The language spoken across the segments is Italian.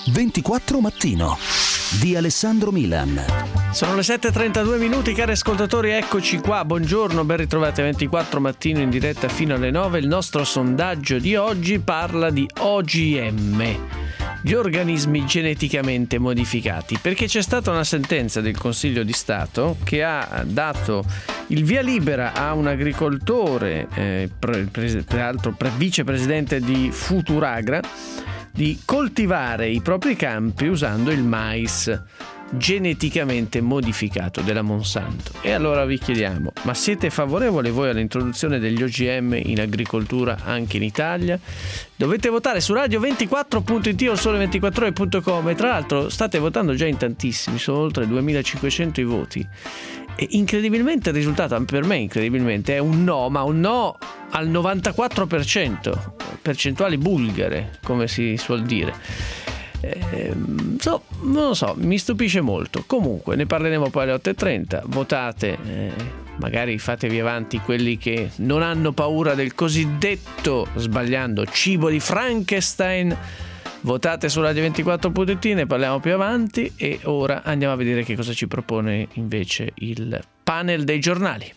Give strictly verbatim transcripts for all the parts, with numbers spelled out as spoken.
ventiquattro Mattino di Alessandro Milan. Sono le sette e trentadue minuti, cari ascoltatori, eccoci qua, buongiorno, ben ritrovati a ventiquattro Mattino in diretta fino alle nove. Il nostro sondaggio di oggi parla di O G M, gli organismi geneticamente modificati, perché c'è stata una sentenza del Consiglio di Stato che ha dato il via libera a un agricoltore, eh, peraltro pre- vicepresidente di Futuragra, di coltivare i propri campi usando il mais geneticamente modificato della Monsanto. E allora vi chiediamo: ma siete favorevoli voi all'introduzione degli O G M in agricoltura anche in Italia? Dovete votare su radio ventiquattro punto it o sole ventiquattro ore punto com, e tra l'altro state votando già in tantissimi, sono oltre duemilacinquecento i voti. E incredibilmente il risultato, per me incredibilmente, è un no, ma un no al novantaquattro per cento, percentuali bulgare, come si suol dire. Eh, so, non lo so, mi stupisce molto. Comunque ne parleremo poi alle otto e trenta. Votate, eh, magari fatevi avanti quelli che non hanno paura del cosiddetto, sbagliando, cibo di Frankenstein. Votate su radio ventiquattro punto it, ne parliamo più avanti. E ora andiamo a vedere che cosa ci propone invece il panel dei giornali.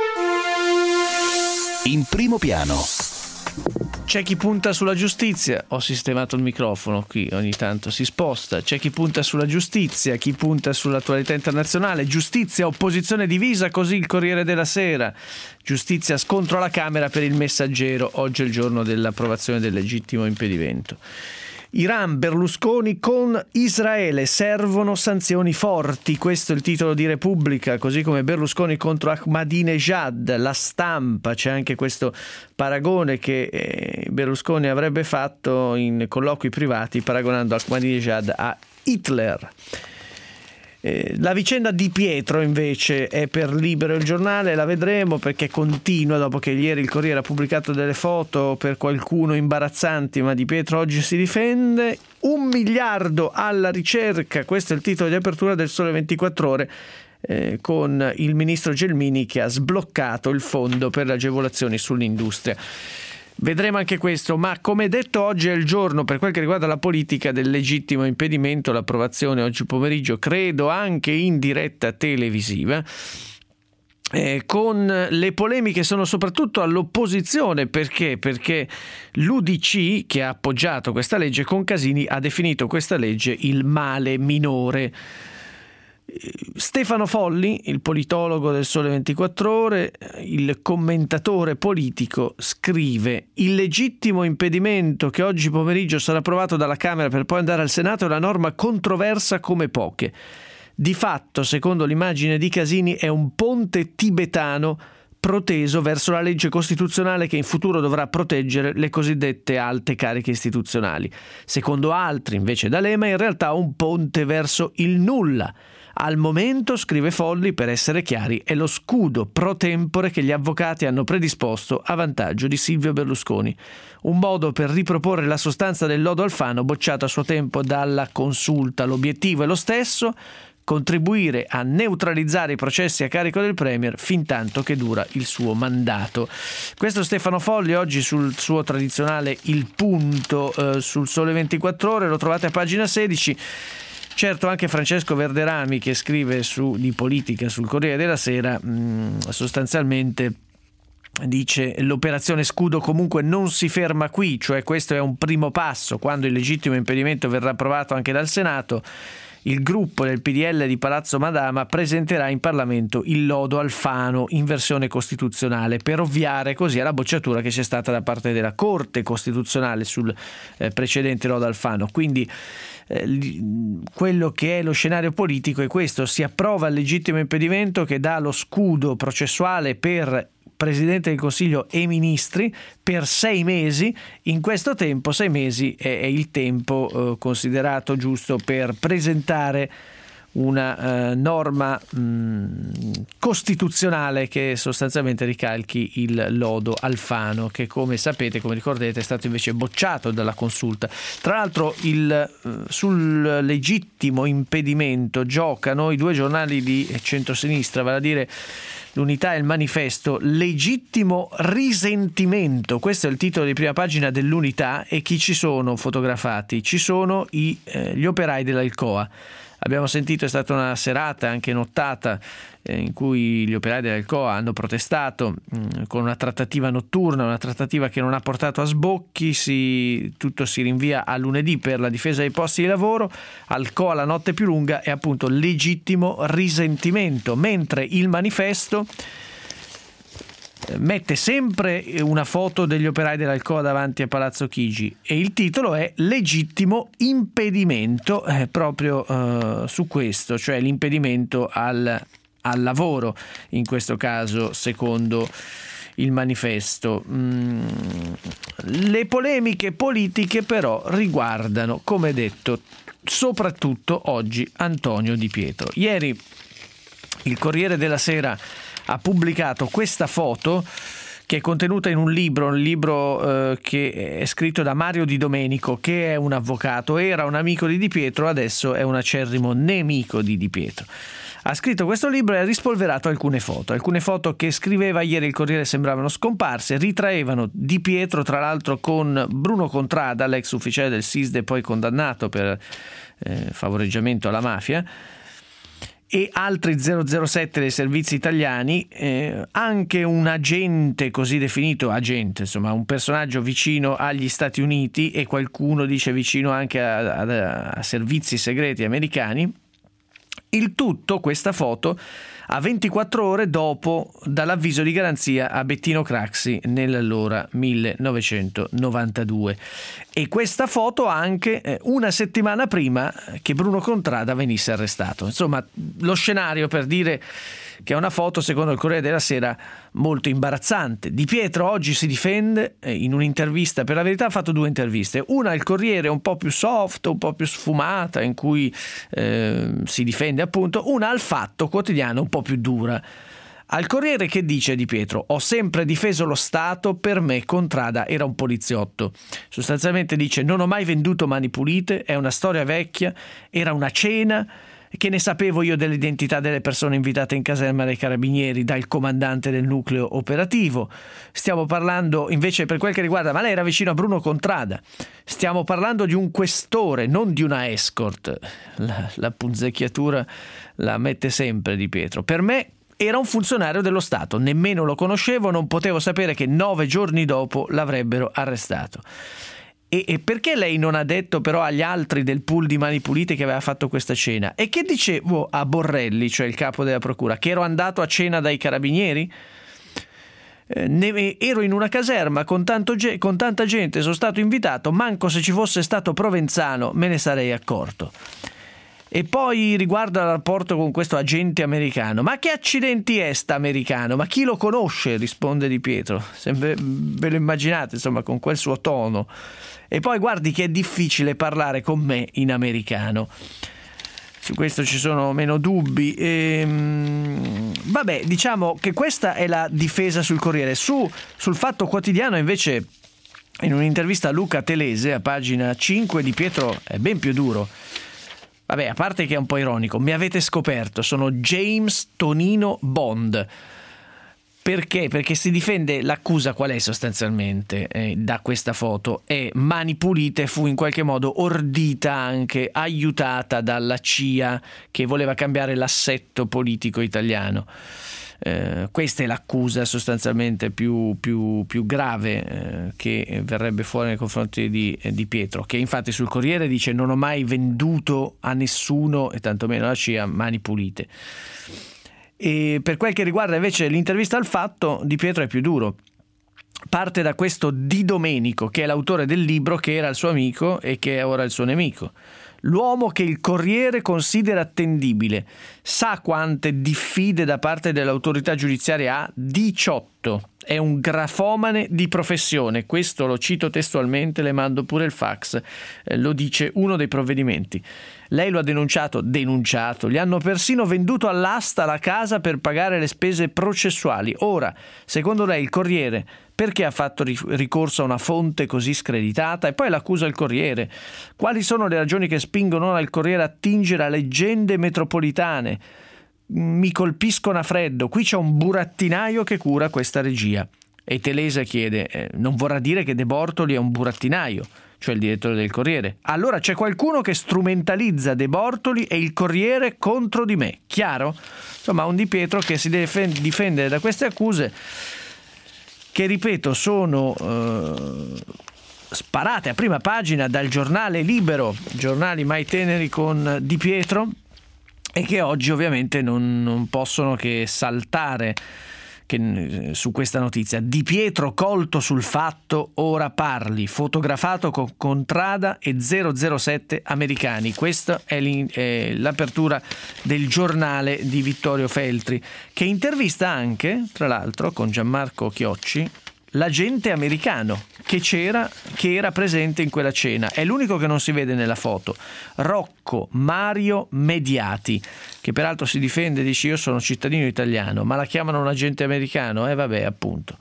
In primo piano. C'è chi punta sulla giustizia, ho sistemato il microfono qui, ogni tanto si sposta. C'è chi punta sulla giustizia, chi punta sull'attualità internazionale. Giustizia, opposizione divisa, così il Corriere della Sera. Giustizia, scontro alla Camera per il Messaggero, oggi è il giorno dell'approvazione del legittimo impedimento. Iran, Berlusconi con Israele, servono sanzioni forti, questo è il titolo di Repubblica, così come Berlusconi contro Ahmadinejad. La Stampa, c'è anche questo paragone che Berlusconi avrebbe fatto in colloqui privati paragonando Ahmadinejad a Hitler. La vicenda Di Pietro invece è per Libero il giornale, la vedremo perché continua, dopo che ieri il Corriere ha pubblicato delle foto per qualcuno imbarazzanti, ma Di Pietro oggi si difende. Un miliardo alla ricerca, questo è il titolo di apertura del Sole ventiquattro ore, eh, con il ministro Gelmini che ha sbloccato il fondo per le agevolazioni sull'industria. Vedremo anche questo, ma come detto oggi è il giorno, per quel che riguarda la politica, del legittimo impedimento, l'approvazione oggi pomeriggio, credo anche in diretta televisiva, eh, con le polemiche sono soprattutto all'opposizione. Perché? Perché l'U D C, che ha appoggiato questa legge con Casini, ha definito questa legge il male minore. Stefano Folli, il politologo del Sole ventiquattro ore, il commentatore politico, scrive: il legittimo impedimento che oggi pomeriggio sarà approvato dalla Camera per poi andare al Senato è una norma controversa come poche. Di fatto, secondo l'immagine di Casini, è un ponte tibetano proteso verso la legge costituzionale che in futuro dovrà proteggere le cosiddette alte cariche istituzionali. Secondo altri, invece, D'Alema, in realtà un ponte verso il nulla. Al momento, scrive Folli, per essere chiari, è lo scudo pro tempore che gli avvocati hanno predisposto a vantaggio di Silvio Berlusconi. Un modo per riproporre la sostanza del lodo Alfano bocciato a suo tempo dalla Consulta. L'obiettivo è lo stesso: contribuire a neutralizzare i processi a carico del Premier fin tanto che dura il suo mandato. Questo Stefano Folli oggi sul suo tradizionale Il Punto, eh, sul Sole ventiquattro ore, lo trovate a pagina sedici. Certo, anche Francesco Verderami, che scrive su, di politica sul Corriere della Sera, mh, sostanzialmente dice: l'operazione scudo comunque non si ferma qui, cioè questo è un primo passo. Quando il legittimo impedimento verrà approvato anche dal Senato, il gruppo del P D L di Palazzo Madama presenterà in Parlamento il lodo Alfano in versione costituzionale, per ovviare così alla bocciatura che c'è stata da parte della Corte Costituzionale sul eh, precedente lodo Alfano. Quindi eh, quello che è lo scenario politico è questo: si approva il legittimo impedimento che dà lo scudo processuale per Presidente del Consiglio e ministri per sei mesi. In questo tempo, sei mesi è, è il tempo eh, considerato giusto per presentare una eh, norma mh, costituzionale che sostanzialmente ricalchi il lodo Alfano, che come sapete, come ricordate, è stato invece bocciato dalla Consulta. Tra l'altro il, eh, sul legittimo impedimento giocano i due giornali di centrosinistra, vale a dire l'Unità e il Manifesto. Legittimo risentimento, questo è il titolo di prima pagina dell'Unità. E chi ci sono fotografati? Ci sono i, eh, gli operai dell'Alcoa. Abbiamo sentito, è stata una serata, anche nottata, eh, in cui gli operai dell'Alcoa hanno protestato mh, con una trattativa notturna, una trattativa che non ha portato a sbocchi. Si, tutto si rinvia a lunedì per la difesa dei posti di lavoro. Alcoa la notte più lunga e appunto legittimo risentimento, mentre il Manifesto mette sempre una foto degli operai dell'Alcoa davanti a Palazzo Chigi e il titolo è legittimo impedimento, eh, proprio eh, su questo, cioè l'impedimento al, al lavoro, in questo caso secondo il Manifesto. Mm, le polemiche politiche però riguardano, come detto, soprattutto oggi Antonio Di Pietro. Ieri il Corriere della Sera ha pubblicato questa foto che è contenuta in un libro, un libro eh, che è scritto da Mario Di Domenico, che è un avvocato, era un amico di Di Pietro, adesso è un acerrimo nemico di Di Pietro. Ha scritto questo libro e ha rispolverato alcune foto. Alcune foto che scriveva ieri il Corriere sembravano scomparse, ritraevano Di Pietro tra l'altro con Bruno Contrada, l'ex ufficiale del S I S D e poi condannato per eh, favoreggiamento alla mafia, e altri zero zero sette dei servizi italiani, eh, anche un agente così definito, agente, insomma un personaggio vicino agli Stati Uniti e qualcuno dice vicino anche a, a, a servizi segreti americani. Il tutto, questa foto, a ventiquattro ore dopo dall'avviso di garanzia a Bettino Craxi nell'allora millenovecentonovantadue. E questa foto anche una settimana prima che Bruno Contrada venisse arrestato. Insomma, lo scenario per dire che è una foto, secondo il Corriere della Sera, molto imbarazzante. Di Pietro oggi si difende in un'intervista, per la verità ha fatto due interviste, una al Corriere un po' più soft, un po' più sfumata, in cui eh, si difende appunto, una al Fatto Quotidiano un po' più dura. Al Corriere che dice Di Pietro: ho sempre difeso lo Stato, per me Contrada era un poliziotto. Sostanzialmente dice: non ho mai venduto Mani Pulite, è una storia vecchia, era una cena, che ne sapevo io dell'identità delle persone invitate in caserma dai carabinieri dal comandante del nucleo operativo. Stiamo parlando invece, per quel che riguarda, ma lei era vicino a Bruno Contrada, stiamo parlando di un questore, non di una escort. La, la punzecchiatura la mette sempre Di Pietro. Per me era un funzionario dello Stato, nemmeno lo conoscevo, non potevo sapere che nove giorni dopo l'avrebbero arrestato. E, e perché lei non ha detto però agli altri del pool di Mani Pulite che aveva fatto questa cena? E che dicevo a Borrelli, cioè il capo della procura, che ero andato a cena dai carabinieri? Eh, ne, ero in una caserma con, tanto, con tanta gente, sono stato invitato, manco se ci fosse stato Provenzano me ne sarei accorto. E poi riguardo al rapporto con questo agente americano: ma che accidenti è sta americano? Ma chi lo conosce? Risponde Di Pietro. Sempre, ve lo immaginate, insomma, con quel suo tono. E poi guardi che è difficile parlare con me in americano. Su questo ci sono meno dubbi. Ehm, vabbè, diciamo che questa è la difesa sul Corriere. Su, sul Fatto Quotidiano invece, in un'intervista a Luca Telese, a pagina cinque, Di Pietro è ben più duro. Vabbè, a parte che è un po' ironico, mi avete scoperto, sono James Tonino Bond. Perché? Perché si difende, l'accusa qual è sostanzialmente eh, da questa foto? È Mani Pulite fu in qualche modo ordita, anche aiutata dalla C I A, che voleva cambiare l'assetto politico italiano. Eh, questa è l'accusa sostanzialmente più, più, più grave eh, che verrebbe fuori nei confronti di, eh, di Pietro, che infatti sul Corriere dice: non ho mai venduto a nessuno e tantomeno alla C I A Mani Pulite. E per quel che riguarda invece l'intervista al Fatto, Di Pietro è più duro. Parte da questo Di Domenico, che è l'autore del libro, che era il suo amico e che è ora il suo nemico. L'uomo che il Corriere considera attendibile. Sa quante diffide da parte dell'autorità giudiziaria ha? diciotto. È un grafomane di professione. Questo lo cito testualmente, le mando pure il fax. Eh, lo dice uno dei provvedimenti. Lei lo ha denunciato? Denunciato. Gli hanno persino venduto all'asta la casa per pagare le spese processuali. Ora, secondo lei il Corriere perché ha fatto ricorso a una fonte così screditata? E poi l'accusa il Corriere. Quali sono le ragioni che spingono ora il Corriere a attingere a leggende metropolitane? Mi colpiscono a freddo. Qui c'è un burattinaio che cura questa regia. E Telesa chiede, eh, non vorrà dire che De Bortoli è un burattinaio, cioè il direttore del Corriere. Allora c'è qualcuno che strumentalizza De Bortoli e il Corriere contro di me. Chiaro? Insomma, un Di Pietro che si deve difendere da queste accuse che, ripeto, sono eh, sparate a prima pagina dal giornale Libero, giornali mai teneri con Di Pietro, e che oggi ovviamente non, non possono che saltare che, su questa notizia. Di Pietro colto sul fatto, ora parli, fotografato con Contrada e zero zero sette americani. Questa è, è l'apertura del giornale di Vittorio Feltri, che intervista anche, tra l'altro, con Gianmarco Chiocci, l'agente americano che c'era, che era presente in quella cena. È l'unico che non si vede nella foto. Rocco Mario Mediati, che peraltro si difende, dice io sono cittadino italiano, ma la chiamano un agente americano? E eh, vabbè, appunto.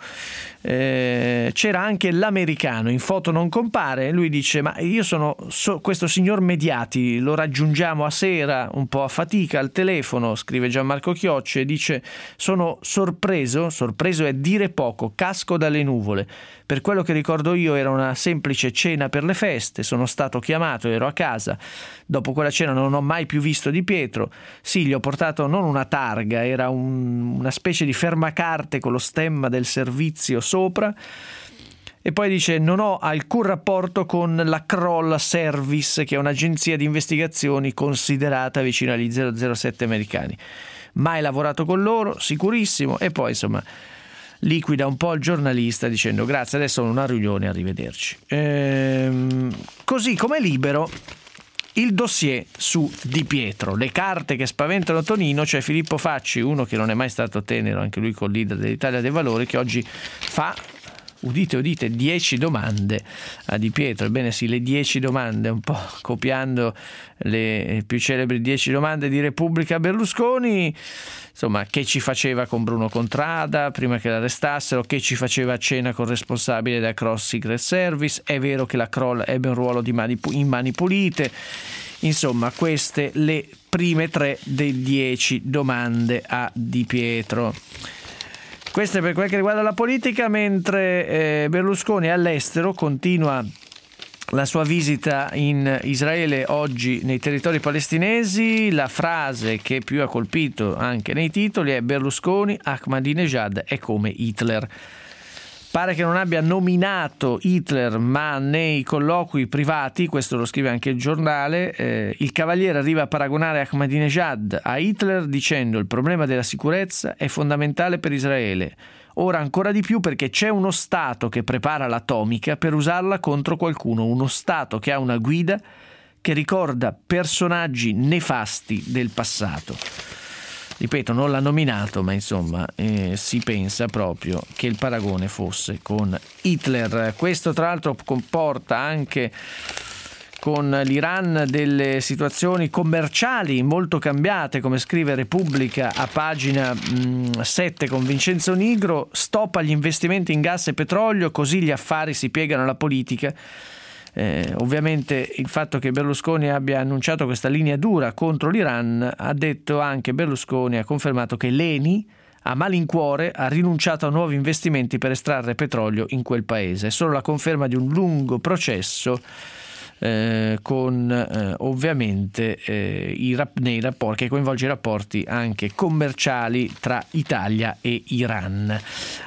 Eh, c'era anche l'americano, in foto non compare, lui dice ma io sono so, questo signor Mediati, lo raggiungiamo a sera un po' a fatica al telefono, scrive Gianmarco Chiocci, e dice sono sorpreso, sorpreso è dire poco, casco dalle nuvole. Per quello che ricordo io era una semplice cena per le feste, sono stato chiamato, ero a casa, dopo quella cena non ho mai più visto Di Pietro. Sì, gli ho portato non una targa, era un, una specie di fermacarte con lo stemma del servizio sopra. E poi dice non ho alcun rapporto con la Kroll Service, che è un'agenzia di investigazioni considerata vicino agli zero zero sette americani. Mai lavorato con loro, sicurissimo. E poi insomma liquida un po' il giornalista dicendo grazie, adesso ho una riunione, arrivederci. Ehm, così come Libero il dossier su Di Pietro, le carte che spaventano Tonino. C'è Filippo Facci, uno che non è mai stato tenero, anche lui col leader dell'Italia dei Valori, che oggi fa, udite udite, dieci domande a Di Pietro. Ebbene sì, le dieci domande, un po' copiando le più celebri dieci domande di Repubblica Berlusconi. Insomma, che ci faceva con Bruno Contrada prima che l'arrestassero, che ci faceva a cena con il responsabile della Cross Secret Service, è vero che la Kroll ebbe un ruolo di mani, in Mani Pulite. Insomma, queste le prime tre dei dieci domande a Di Pietro. Questo è per quel che riguarda la politica, mentre eh, Berlusconi è all'estero, continua la sua visita in Israele, oggi nei territori palestinesi. La frase che più ha colpito anche nei titoli è Berlusconi, Ahmadinejad è come Hitler. Pare che non abbia nominato Hitler, ma nei colloqui privati, questo lo scrive anche il giornale, eh, il Cavaliere arriva a paragonare Ahmadinejad a Hitler dicendo il problema della sicurezza è fondamentale per Israele. Ora ancora di più perché c'è uno Stato che prepara l'atomica per usarla contro qualcuno, uno Stato che ha una guida che ricorda personaggi nefasti del passato. Ripeto, non l'ha nominato, ma insomma eh, si pensa proprio che il paragone fosse con Hitler. Questo tra l'altro comporta anche con l'Iran delle situazioni commerciali molto cambiate, come scrive Repubblica a pagina mh, sette con Vincenzo Nigro. Stop agli investimenti in gas e petrolio, così gli affari si piegano alla politica. Eh, ovviamente il fatto che Berlusconi abbia annunciato questa linea dura contro l'Iran, ha detto anche Berlusconi, ha confermato che l'Eni a malincuore ha rinunciato a nuovi investimenti per estrarre petrolio in quel paese. È solo la conferma di un lungo processo Eh, con eh, ovviamente eh, i rap- nei rapporti che coinvolge i rapporti anche commerciali tra Italia e Iran.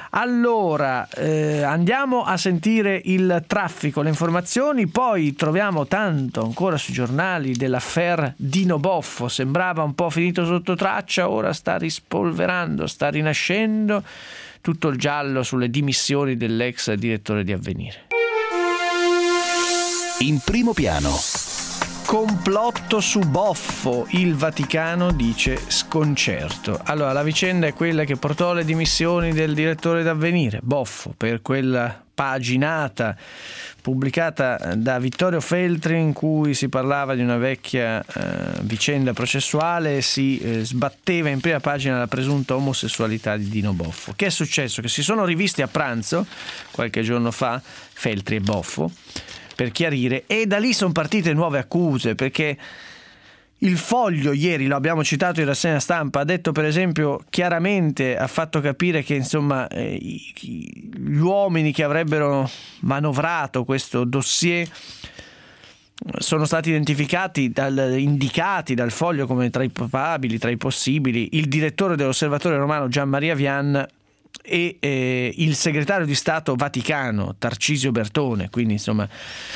Allora eh, andiamo a sentire il traffico, le informazioni, poi troviamo tanto ancora sui giornali dell'affaire Dino Boffo. Sembrava un po' finito sotto traccia, ora sta rispolverando, sta rinascendo tutto il giallo sulle dimissioni dell'ex direttore di Avvenire. In primo piano, Complotto su Boffo, il Vaticano dice sconcerto. Allora, la vicenda è quella che portò alle dimissioni del direttore d'Avvenire, Boffo, per quella paginata pubblicata da Vittorio Feltri in cui si parlava di una vecchia eh, vicenda processuale e si eh, sbatteva in prima pagina la presunta omosessualità di Dino Boffo. Che è successo? Che si sono rivisti a pranzo qualche giorno fa, Feltri e Boffo, per chiarire, e da lì sono partite nuove accuse, perché il Foglio ieri, lo abbiamo citato in rassegna stampa, ha detto per esempio chiaramente, ha fatto capire che insomma eh, gli uomini che avrebbero manovrato questo dossier sono stati identificati, dal, indicati dal Foglio come tra i probabili, tra i possibili, il direttore dell'Osservatore Romano Gian Maria Vian e eh, il segretario di Stato Vaticano Tarcisio Bertone, quindi insomma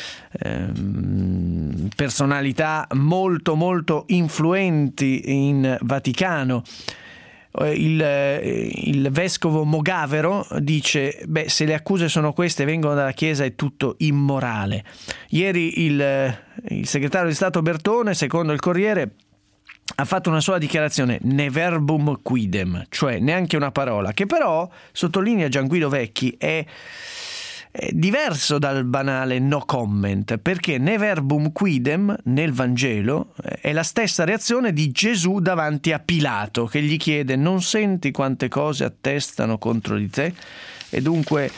ehm, personalità molto molto influenti in Vaticano. Il, il vescovo Mogavero dice: beh, se le accuse sono queste, vengono dalla Chiesa, è tutto immorale. Ieri il, il segretario di Stato Bertone, secondo il Corriere, ha fatto una sola dichiarazione, ne verbum quidem, cioè neanche una parola, che però, sottolinea Gianguido Vecchi, è, è diverso dal banale no comment, perché ne verbum quidem nel Vangelo è la stessa reazione di Gesù davanti a Pilato, che gli chiede: non senti quante cose attestano contro di te? E dunque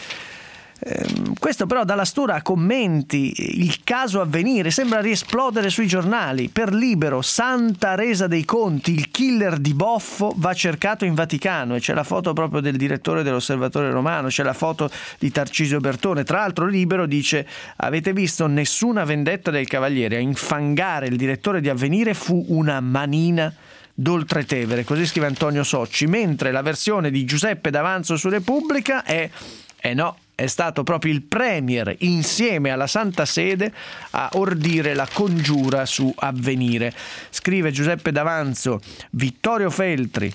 ehm, questo però dalla stura a commenti, il caso Avvenire sembra riesplodere sui giornali. Per Libero, santa resa dei conti, il killer di Boffo va cercato in Vaticano, e c'è la foto proprio del direttore dell'Osservatore Romano, c'è la foto di Tarcisio Bertone. Tra l'altro Libero dice: avete visto, nessuna vendetta del Cavaliere, a infangare il direttore di Avvenire fu una manina d'Oltretevere, così scrive Antonio Socci, mentre la versione di Giuseppe D'Avanzo su Repubblica è eh no, è stato proprio il Premier insieme alla Santa Sede a ordire la congiura su Avvenire. Scrive Giuseppe D'Avanzo: Vittorio Feltri,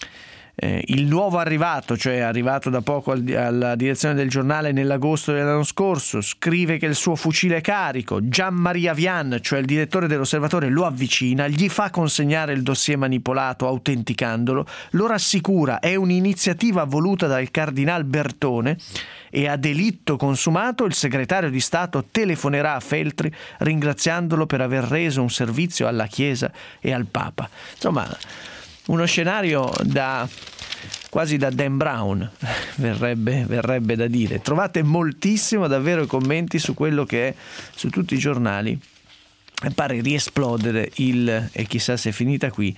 eh, il nuovo arrivato, cioè arrivato da poco al, alla direzione del giornale nell'agosto dell'anno scorso, scrive che il suo fucile è carico. Gian Maria Vian, cioè il direttore dell'Osservatore, lo avvicina, gli fa consegnare il dossier manipolato autenticandolo, lo rassicura, è un'iniziativa voluta dal cardinal Bertone e a delitto consumato il segretario di Stato telefonerà a Feltri ringraziandolo per aver reso un servizio alla Chiesa e al Papa. Insomma, uno scenario da quasi da Dan Brown, verrebbe, verrebbe da dire. Trovate moltissimo davvero i commenti su quello che è su tutti i giornali. E pare riesplodere il, e chissà se è finita qui,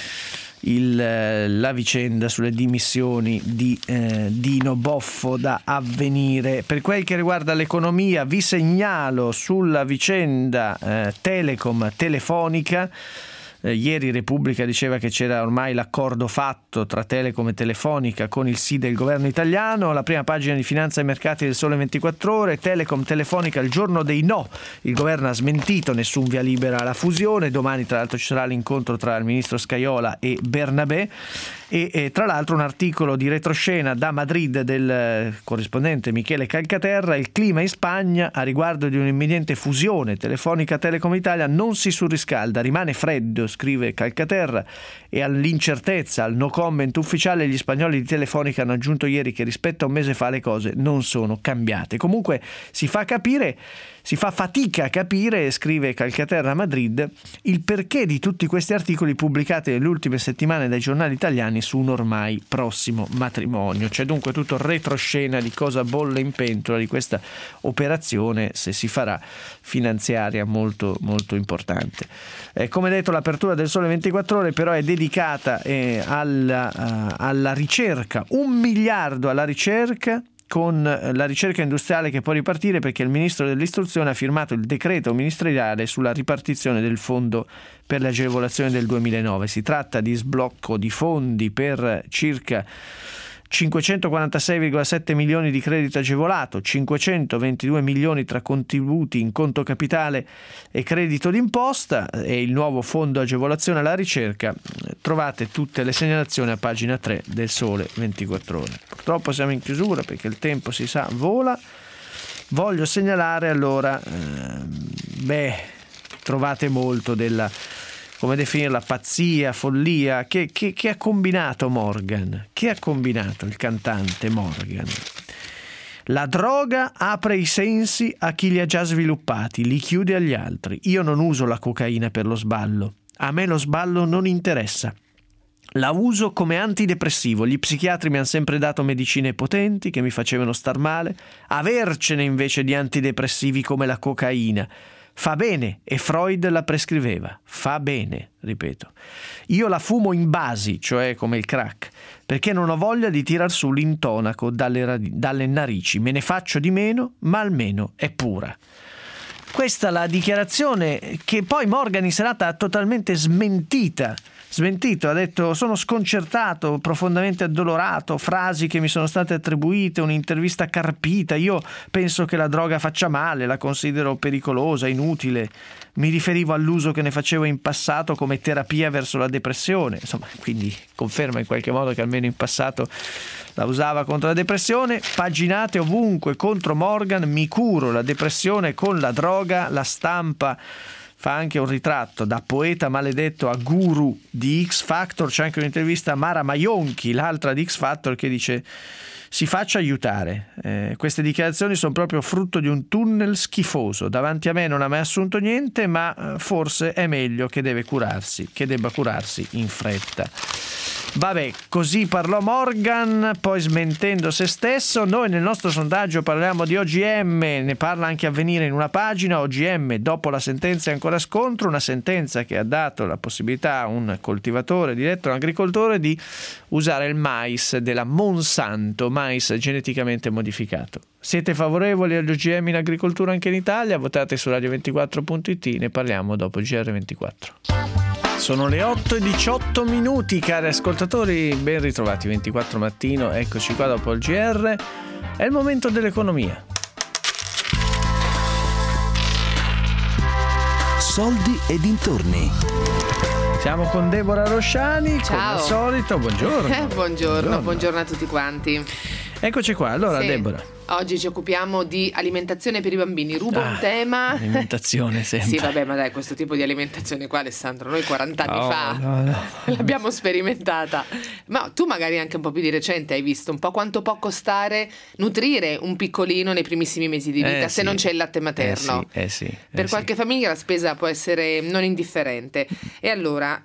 Il, la vicenda sulle dimissioni di eh, Dino Boffo da Avvenire. Per quel che riguarda l'economia, vi segnalo sulla vicenda eh, Telecom Telefonica. Eh, ieri Repubblica diceva che c'era ormai l'accordo fatto tra Telecom e Telefonica con il sì del governo italiano. La prima pagina di Finanza e Mercati del Sole ventiquattro Ore, Telecom Telefonica il giorno dei no. Il governo ha smentito, nessun via libera alla fusione. Domani tra l'altro ci sarà l'incontro tra il ministro Scajola e Bernabé. E, e tra l'altro un articolo di retroscena da Madrid del corrispondente Michele Calcaterra: il clima in Spagna a riguardo di un'imminente fusione Telefonica Telecom Italia non si surriscalda, rimane freddo, scrive Calcaterra, e all'incertezza, al no comment ufficiale, gli spagnoli di Telefonica hanno aggiunto ieri che rispetto a un mese fa le cose non sono cambiate. Comunque si fa capire, si fa fatica a capire, scrive Calcaterra a Madrid, il perché di tutti questi articoli pubblicati nelle ultime settimane dai giornali italiani su un ormai prossimo matrimonio. C'è dunque tutto retroscena di cosa bolle in pentola di questa operazione, se si farà, finanziaria molto molto importante. Eh, come detto, l'apertura del Sole ventiquattro Ore però è dedicata eh, alla, uh, alla ricerca, un miliardo alla ricerca, con la ricerca industriale che può ripartire perché il ministro dell'istruzione ha firmato il decreto ministeriale sulla ripartizione del fondo per le agevolazioni del duemilanove. Si tratta di sblocco di fondi per circa cinquecentoquarantasei virgola sette milioni di credito agevolato, cinquecentoventidue milioni tra contributi in conto capitale e credito d'imposta, e il nuovo fondo agevolazione alla ricerca. Trovate tutte le segnalazioni a pagina tre del Sole ventiquattro Ore. Purtroppo siamo in chiusura perché il tempo, si sa, vola. Voglio segnalare allora, eh, beh, trovate molto della, come definirla, pazzia, follia, che, che, che ha combinato Morgan, che ha combinato il cantante Morgan. La droga apre i sensi a chi li ha già sviluppati, li chiude agli altri. Io non uso la cocaina per lo sballo, a me lo sballo non interessa. La uso come antidepressivo, gli psichiatri mi hanno sempre dato medicine potenti che mi facevano star male, avercene invece di antidepressivi come la cocaina fa bene e Freud la prescriveva, fa bene, ripeto. Io la fumo in basi, cioè come il crack, perché non ho voglia di tirar su l'intonaco dalle, radi- dalle narici, me ne faccio di meno, ma almeno è pura. Questa è la dichiarazione che poi Morgan in serata ha totalmente smentita. Smentito, ha detto sono sconcertato, profondamente addolorato, frasi che mi sono state attribuite, un'intervista carpita, io penso che la droga faccia male, la considero pericolosa, inutile, mi riferivo all'uso che ne facevo in passato come terapia verso la depressione, insomma, quindi conferma in qualche modo che almeno in passato la usava contro la depressione. Paginate ovunque contro Morgan, mi curo la depressione con la droga, la stampa fa anche un ritratto da poeta maledetto a guru di X Factor. C'è anche un'intervista a Mara Maionchi, l'altra di X Factor, che dice si faccia aiutare. Eh, queste dichiarazioni sono proprio frutto di un tunnel schifoso. Davanti a me non ha mai assunto niente, ma forse è meglio che deve curarsi, che debba curarsi in fretta. Vabbè, così parlò Morgan, poi smentendo se stesso. Noi nel nostro sondaggio parliamo di O G M, ne parla anche Avvenire in una pagina. O G M dopo la sentenza è ancora scontro, una sentenza che ha dato la possibilità a un coltivatore diretto, un agricoltore, di usare il mais della Monsanto, mais geneticamente modificato. Siete favorevoli all'O G M in agricoltura anche in Italia? Votate su radio ventiquattro punto it, ne parliamo dopo G R ventiquattro. Sono le otto e diciotto minuti, cari ascoltatori, ben ritrovati, ventiquattro mattino, eccoci qua dopo il G R, è il momento dell'economia. Soldi e dintorni. Siamo con Deborah Rosciani, Ciao. come al solito, buongiorno. Eh, buongiorno, buongiorno, buongiorno a tutti quanti. Eccoci qua, allora Sì. Deborah. Oggi ci occupiamo di alimentazione per i bambini. Rubo Ah, un tema. alimentazione sempre. Sì, vabbè, ma dai, questo tipo di alimentazione qua, Alessandro, noi quaranta anni Oh, fa no, no. l'abbiamo sperimentata. Ma tu magari anche un po' più di recente hai visto un po' quanto può costare nutrire un piccolino nei primissimi mesi di vita, Eh, se sì. non c'è il latte materno. Eh sì, eh sì, eh Per sì. qualche famiglia la spesa può essere non indifferente. E allora,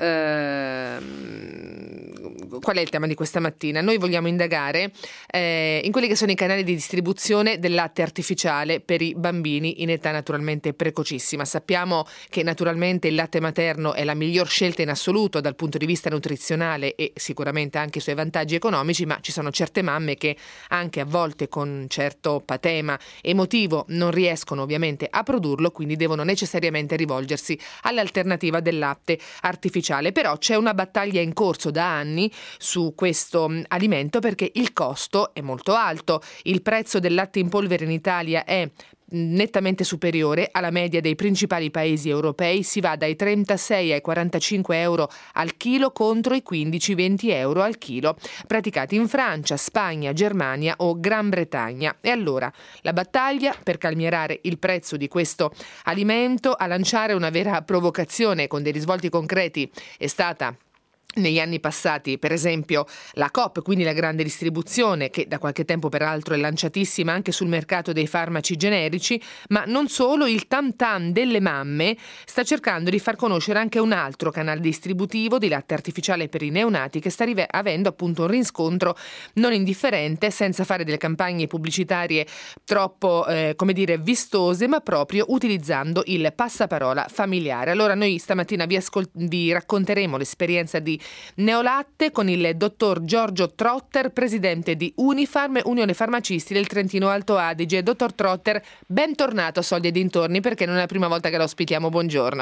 ehm, qual è il tema di questa mattina? Noi vogliamo indagare eh, in quelli che sono i canali di distribuzione del latte artificiale per i bambini in età naturalmente precocissima. Sappiamo che naturalmente il latte materno è la miglior scelta in assoluto dal punto di vista nutrizionale e sicuramente anche i suoi vantaggi economici, ma ci sono certe mamme che anche a volte con certo patema emotivo non riescono ovviamente a produrlo, quindi devono necessariamente rivolgersi all'alternativa del latte artificiale. Però c'è una battaglia in corso da anni su questo mh, alimento perché il costo è molto alto. Il prezzo del latte in polvere in Italia è nettamente superiore alla media dei principali paesi europei, si va dai trentasei ai quarantacinque euro al chilo contro i quindici venti euro al chilo praticati in Francia, Spagna, Germania o Gran Bretagna. E allora la battaglia per calmierare il prezzo di questo alimento, a lanciare una vera provocazione con dei risvolti concreti, è stata negli anni passati, per esempio, la Coop, quindi la grande distribuzione, che da qualche tempo peraltro è lanciatissima anche sul mercato dei farmaci generici, ma non solo, il Tam Tam delle mamme sta cercando di far conoscere anche un altro canale distributivo di latte artificiale per i neonati che sta rive- avendo appunto un riscontro non indifferente, senza fare delle campagne pubblicitarie troppo, eh, come dire, vistose, ma proprio utilizzando il passaparola familiare. Allora noi stamattina vi, ascol- vi racconteremo l'esperienza di Neolatte con il dottor Giorgio Trotter, presidente di Unifarm, Unione Farmacisti del Trentino Alto Adige. Dottor Trotter, bentornato a Soldi e dintorni, perché non è la prima volta che lo ospitiamo. Buongiorno.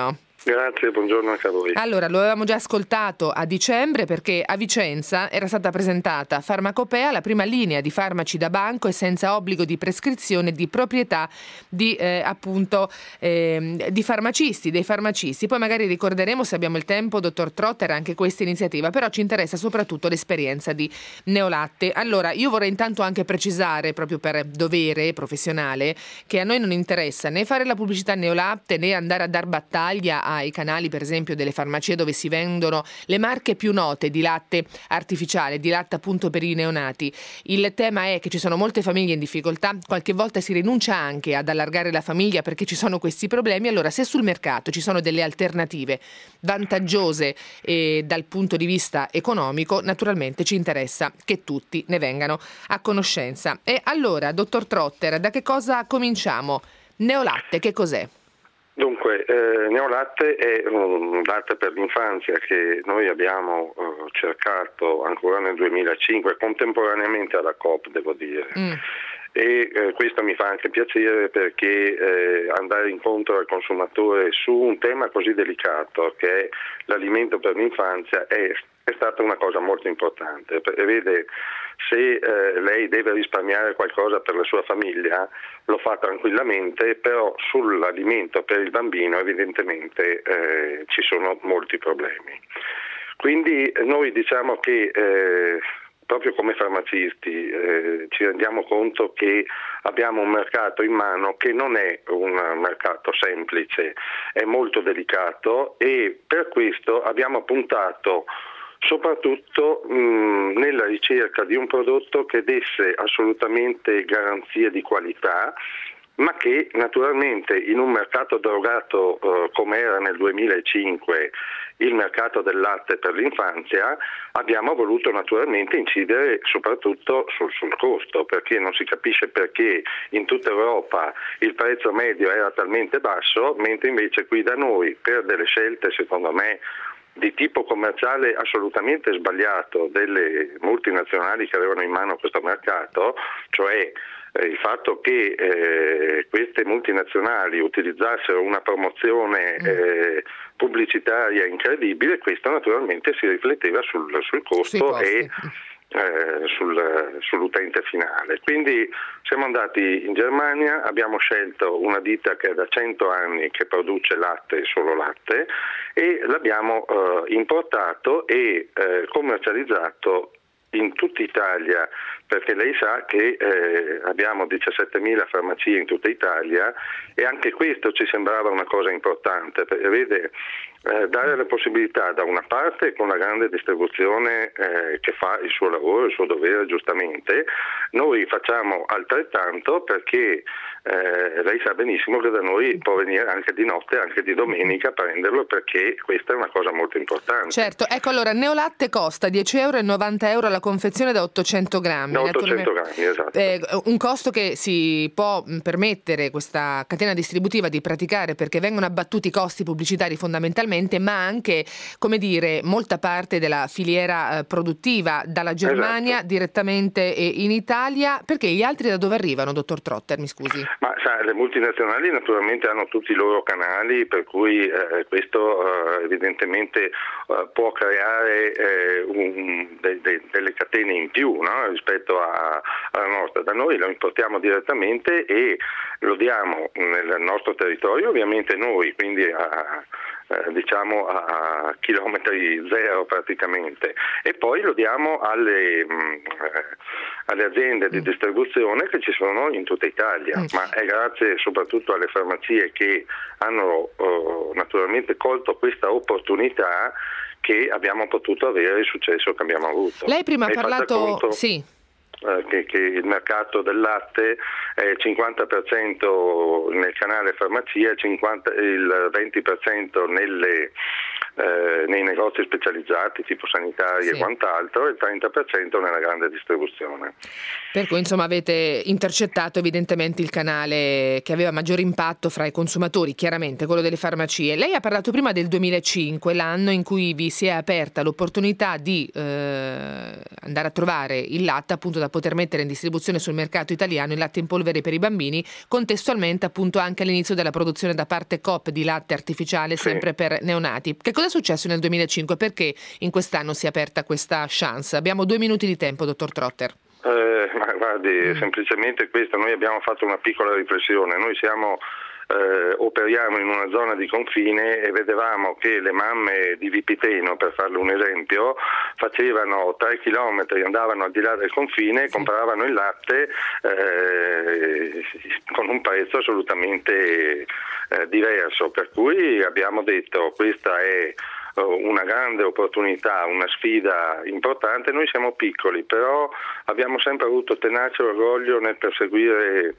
Grazie, buongiorno anche a voi. Allora, lo avevamo già ascoltato a dicembre perché a Vicenza era stata presentata Farmacopea, la prima linea di farmaci da banco e senza obbligo di prescrizione di proprietà di eh, appunto eh, di farmacisti, dei farmacisti. Poi magari ricorderemo, se abbiamo il tempo, dottor Trotter, anche questa iniziativa, però ci interessa soprattutto l'esperienza di Neolatte. Allora, io vorrei intanto anche precisare, proprio per dovere professionale, che a noi non interessa né fare la pubblicità Neolatte né andare a dar battaglia a ai canali per esempio delle farmacie dove si vendono le marche più note di latte artificiale, di latte appunto per i neonati. Il tema è che ci sono molte famiglie in difficoltà, qualche volta si rinuncia anche ad allargare la famiglia perché ci sono questi problemi. Allora, se sul mercato ci sono delle alternative vantaggiose eh, dal punto di vista economico, naturalmente ci interessa che tutti ne vengano a conoscenza. E allora, dottor Trotter, da che cosa cominciamo? Neolatte, che cos'è? Dunque, eh, Neolatte è un latte per l'infanzia che noi abbiamo eh, cercato ancora nel duemilacinque, contemporaneamente alla Coop, devo dire. Mm. E eh, questo mi fa anche piacere perché eh, andare incontro al consumatore su un tema così delicato che è l'alimento per l'infanzia è, è stata una cosa molto importante. E vede, se eh, lei deve risparmiare qualcosa per la sua famiglia lo fa tranquillamente, però sull'alimento per il bambino evidentemente eh, ci sono molti problemi. Quindi noi diciamo che eh, proprio come farmacisti eh, ci rendiamo conto che abbiamo un mercato in mano che non è un mercato semplice, è molto delicato e per questo abbiamo puntato soprattutto mh, nella ricerca di un prodotto che desse assolutamente garanzie di qualità, ma che naturalmente in un mercato drogato eh, come era nel duemilacinque il mercato del latte per l'infanzia, abbiamo voluto naturalmente incidere soprattutto sul, sul costo, perché non si capisce perché in tutta Europa il prezzo medio era talmente basso, mentre invece qui da noi, per delle scelte secondo me di tipo commerciale assolutamente sbagliato delle multinazionali che avevano in mano questo mercato, cioè eh, il fatto che eh, queste multinazionali utilizzassero una promozione eh, pubblicitaria incredibile, questo naturalmente si rifletteva sul, sul costo e Eh, sul, sull'utente finale. Quindi siamo andati in Germania, abbiamo scelto una ditta che è da cento anni che produce latte e solo latte e l'abbiamo eh, importato e eh, commercializzato in tutta Italia, perché lei sa che eh, abbiamo diciassettemila farmacie in tutta Italia e anche questo ci sembrava una cosa importante, perché vede, eh, dare la possibilità da una parte con la grande distribuzione eh, che fa il suo lavoro, il suo dovere giustamente, noi facciamo altrettanto perché eh, lei sa benissimo che da noi può venire anche di notte, anche di domenica a prenderlo, perché questa è una cosa molto importante. Certo, ecco, allora Neolatte costa dieci euro e novanta euro la confezione da ottocento grammi. Da ottocento grammi, esatto. Eh, un costo che si può permettere questa catena distributiva di praticare perché vengono abbattuti i costi pubblicitari fondamentalmente, ma anche, come dire, molta parte della filiera eh, produttiva dalla Germania esatto. direttamente in Italia. Perché gli altri da dove arrivano, dottor Trotter, mi scusi? Ma sa, le multinazionali naturalmente hanno tutti i loro canali, per cui eh, questo eh, evidentemente eh, può creare eh, un, de, de, delle catene in più, no? Rispetto a, alla nostra. Da noi lo importiamo direttamente e lo diamo nel nostro territorio, ovviamente noi, quindi a Eh, diciamo a chilometri zero praticamente, e poi lo diamo alle, mh, alle aziende di distribuzione che ci sono in tutta Italia, mm. ma è grazie soprattutto alle farmacie che hanno uh, naturalmente colto questa opportunità che abbiamo potuto avere il successo che abbiamo avuto. Lei prima ha parlato sì. Che, che il mercato del latte è cinquanta per cento nel canale farmacia, cinquanta, il venti per cento nelle eh, nei negozi specializzati tipo sanitari sì. e quant'altro, e il trenta per cento nella grande distribuzione. Per cui insomma avete intercettato evidentemente il canale che aveva maggior impatto fra i consumatori, chiaramente quello delle farmacie. Lei ha parlato prima del duemilacinque, l'anno in cui vi si è aperta l'opportunità di eh, andare a trovare il latte appunto da poter mettere in distribuzione sul mercato italiano, il latte in polvere per i bambini, contestualmente appunto anche all'inizio della produzione da parte Coop di latte artificiale sì. sempre per neonati. Che cosa è successo nel duemilacinque? Perché in quest'anno si è aperta questa chance? Abbiamo due minuti di tempo, dottor Trotter. Eh, ma guardi, mm. semplicemente questo, noi abbiamo fatto una piccola riflessione, noi siamo eh, operiamo in una zona di confine e vedevamo che le mamme di Vipiteno, per farle un esempio, facevano tre chilometri, andavano al di là del confine e compravano il latte eh, con un prezzo assolutamente eh, diverso, per cui abbiamo detto questa è una grande opportunità, una sfida importante. Noi siamo piccoli, però abbiamo sempre avuto tenace orgoglio nel perseguire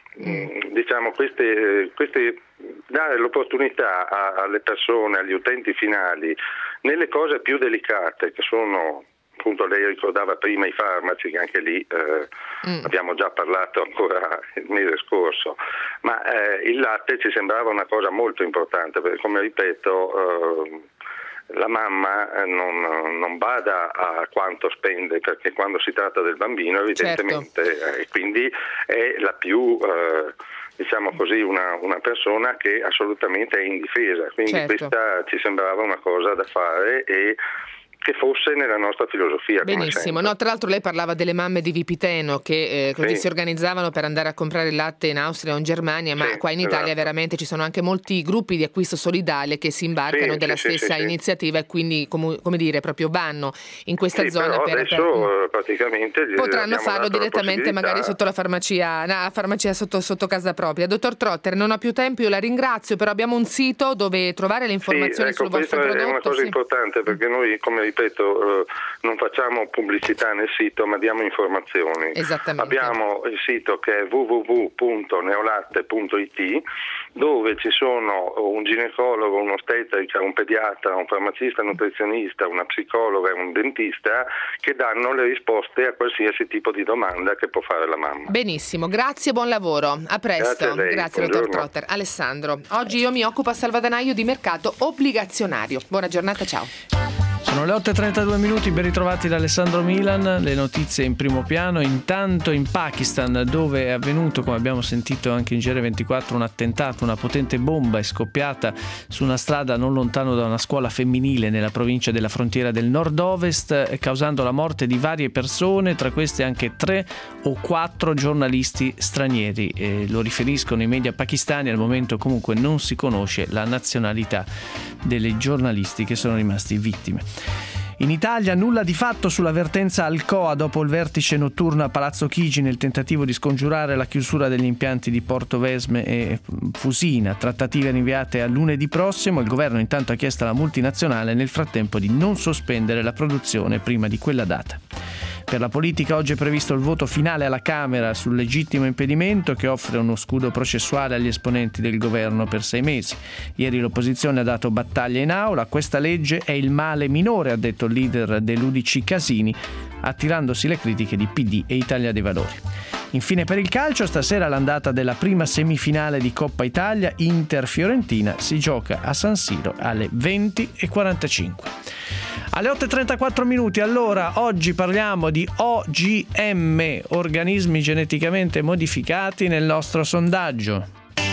mm. diciamo queste, queste dare l'opportunità a, alle persone, agli utenti finali nelle cose più delicate, che sono appunto, lei ricordava prima i farmaci, che anche lì eh, mm. abbiamo già parlato ancora il mese scorso, ma eh, il latte ci sembrava una cosa molto importante, perché come ripeto eh, la mamma non, non bada a quanto spende, perché quando si tratta del bambino evidentemente certo. e quindi è la più eh, diciamo così una, una persona che assolutamente è indifesa, quindi certo. questa ci sembrava una cosa da fare e che fosse nella nostra filosofia. Benissimo, no, tra l'altro lei parlava delle mamme di Vipiteno che eh, così sì. si organizzavano per andare a comprare il latte in Austria o in Germania, ma sì, qua in Italia esatto. veramente ci sono anche molti gruppi di acquisto solidale che si imbarcano sì, della sì, stessa sì, iniziativa sì. e quindi com- come dire proprio vanno in questa sì, zona per, adesso per... praticamente potranno farlo direttamente magari sotto la farmacia, no, la farmacia sotto, sotto casa propria. Dottor Trotter, non ho più tempo, io la ringrazio, però abbiamo un sito dove trovare le informazioni sì, ecco, sul vostro prodotto. È una cosa sì. importante, perché noi, come ripeto, non facciamo pubblicità nel sito, ma diamo informazioni. Esattamente. Abbiamo il sito che è w w w punto neolatte punto i t, dove ci sono un ginecologo, un'ostetrica, un pediatra, un farmacista, un nutrizionista, una psicologa e un dentista che danno le risposte a qualsiasi tipo di domanda che può fare la mamma. Benissimo, grazie, buon lavoro, a presto. Grazie, a lei. Grazie dottor Trotter. Alessandro, oggi io mi occupo a salvadanaio di mercato obbligazionario. Buona giornata, ciao. Sono le otto e trentadue minuti, ben ritrovati da Alessandro Milan, le notizie in primo piano. Intanto in Pakistan, dove è avvenuto, come abbiamo sentito anche in G R ventiquattro, un attentato, una potente bomba è scoppiata su una strada non lontano da una scuola femminile nella provincia della Frontiera del Nord-Ovest, causando la morte di varie persone, tra queste anche tre o quattro giornalisti stranieri. E lo riferiscono i media pakistani, al momento comunque non si conosce la nazionalità delle giornalisti che sono rimasti vittime. In Italia nulla di fatto sull'avvertenza Alcoa dopo il vertice notturno a Palazzo Chigi nel tentativo di scongiurare la chiusura degli impianti di Portovesme e Fusina, trattative rinviate a lunedì prossimo. Il governo intanto ha chiesto alla multinazionale nel frattempo di non sospendere la produzione prima di quella data. Per la politica oggi è previsto il voto finale alla Camera sul legittimo impedimento, che offre uno scudo processuale agli esponenti del governo per sei mesi. Ieri l'opposizione ha dato battaglia in aula. Questa legge è il male minore, ha detto il leader dell'U D C Casini, attirandosi le critiche di P D e Italia dei Valori. Infine per il calcio, stasera l'andata della prima semifinale di Coppa Italia Inter-Fiorentina si gioca a San Siro alle venti e quarantacinque. Alle otto e trentaquattro minuti, allora, oggi parliamo di O G M, organismi geneticamente modificati, nel nostro sondaggio.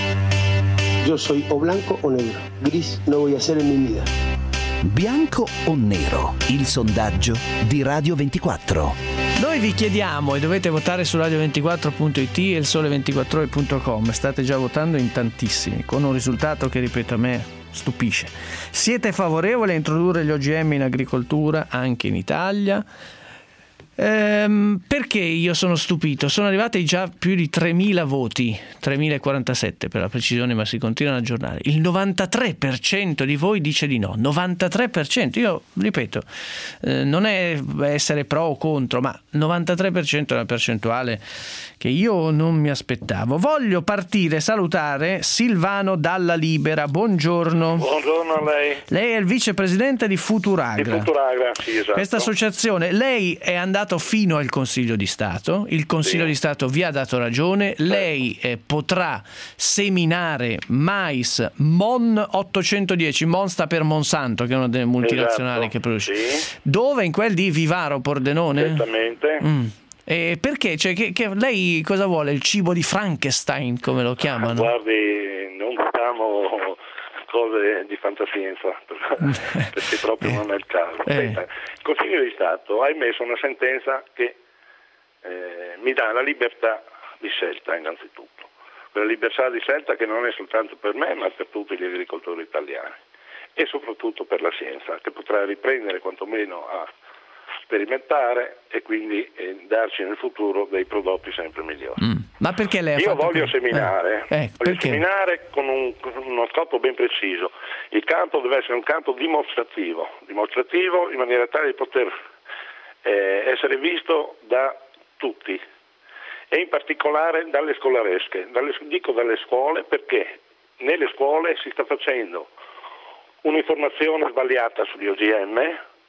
Io soy o blanco o negro, gris no voy a ser en mi vida. Bianco o nero? Il sondaggio di Radio ventiquattro. Noi vi chiediamo, e dovete votare su radio ventiquattro punto it e il sole ventiquattro ore punto com, state già votando in tantissimi, con un risultato che, ripeto, a me stupisce. Siete favorevoli a introdurre gli O G M in agricoltura anche in Italia? Ehm, perché io sono stupito? Sono arrivati già più di tremila voti, tremilaquarantasette per la precisione, ma si continuano a aggiornare. Il novantatré per cento di voi dice di no, novantatré per cento. Io ripeto, eh, non è essere pro o contro, ma novantatré per cento è una percentuale che io non mi aspettavo. Voglio partire, salutare Silvano Dalla Libera. Buongiorno. Buongiorno a lei. Lei è il vicepresidente di Futuragra. Di Futuragra, sì, esatto. Questa associazione, lei è andato fino al Consiglio di Stato, il Consiglio sì. di Stato vi ha dato ragione, lei eh, potrà seminare mais Mon ottocentodieci, Mon sta per Monsanto, che è una delle multinazionali esatto. che produce, sì. dove? In quel di Vivaro Pordenone? Esattamente. Mm. E perché? Cioè, che, che lei cosa vuole? Il cibo di Frankenstein, come lo chiamano? Guardi, non diciamo cose di fantascienza, perché proprio non è il caso. Eh. Senta, il Consiglio di Stato ha emesso una sentenza che eh, mi dà la libertà di scelta innanzitutto, quella libertà di scelta che non è soltanto per me ma per tutti gli agricoltori italiani e soprattutto per la scienza, che potrà riprendere quantomeno a sperimentare e quindi eh, darci nel futuro dei prodotti sempre migliori. Mm. Ma perché lei ha Io fatto voglio que- seminare, eh, eh, voglio perché? seminare con, un, con uno scopo ben preciso. Il campo deve essere un campo dimostrativo, dimostrativo in maniera tale di poter eh, essere visto da tutti e in particolare dalle scolaresche. Dalle, dico dalle scuole perché nelle scuole si sta facendo un'informazione sbagliata sugli O G M.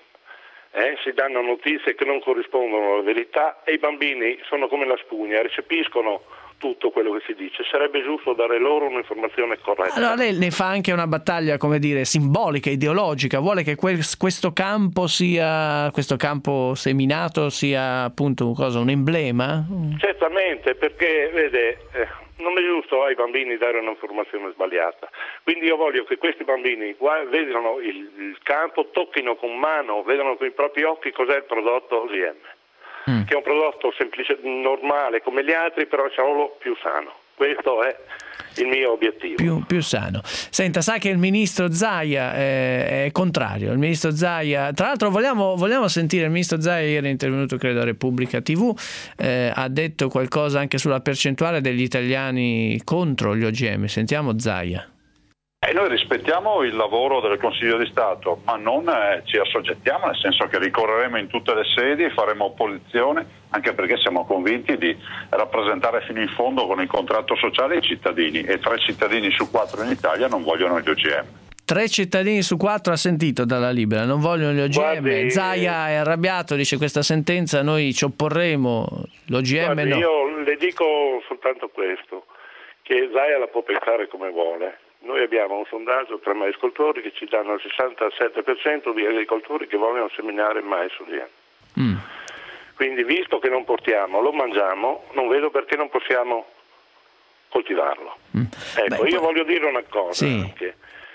Eh, si danno notizie che non corrispondono alla verità e i bambini sono come la spugna, recepiscono tutto quello che si dice. Sarebbe giusto dare loro un'informazione corretta. Allora lei ne fa anche una battaglia, come dire, simbolica, ideologica, vuole che questo campo sia, questo campo seminato sia appunto un, cosa, un emblema? Certamente, perché vede, eh, non è giusto ai bambini dare un'informazione sbagliata. Quindi io voglio che questi bambini vedano il, il campo, tocchino con mano, vedano con i propri occhi cos'è il prodotto O G M, mm. che è un prodotto semplice, normale come gli altri, però è solo più sano. Questo è il mio obiettivo. Più, più sano. Senta, sa che il ministro Zaia è, è contrario. Il ministro Zaia, tra l'altro vogliamo, vogliamo sentire il ministro Zaia, ieri è intervenuto credo a Repubblica tivù, eh, ha detto qualcosa anche sulla percentuale degli italiani contro gli O G M. Sentiamo Zaia. E noi rispettiamo il lavoro del Consiglio di Stato, ma non eh, ci assoggettiamo, nel senso che ricorreremo in tutte le sedi e faremo opposizione, anche perché siamo convinti di rappresentare fino in fondo con il contratto sociale i cittadini, e tre cittadini su quattro in Italia non vogliono gli O G M. Tre cittadini su quattro ha sentito Dalla Libera, non vogliono gli O G M. Guardi, Zaia è arrabbiato, dice questa sentenza noi ci opporremo, l'O G M guardi, no. Io le dico soltanto questo, che Zaia la può pensare come vuole. Noi abbiamo un sondaggio tra agricoltori che ci danno il sessantasette per cento di agricoltori che vogliono seminare mais O G M. Mm. Quindi visto che non portiamo, lo mangiamo, non vedo perché non possiamo coltivarlo. Mm. Ecco, Beh, io poi... voglio dire una cosa, sì. anche.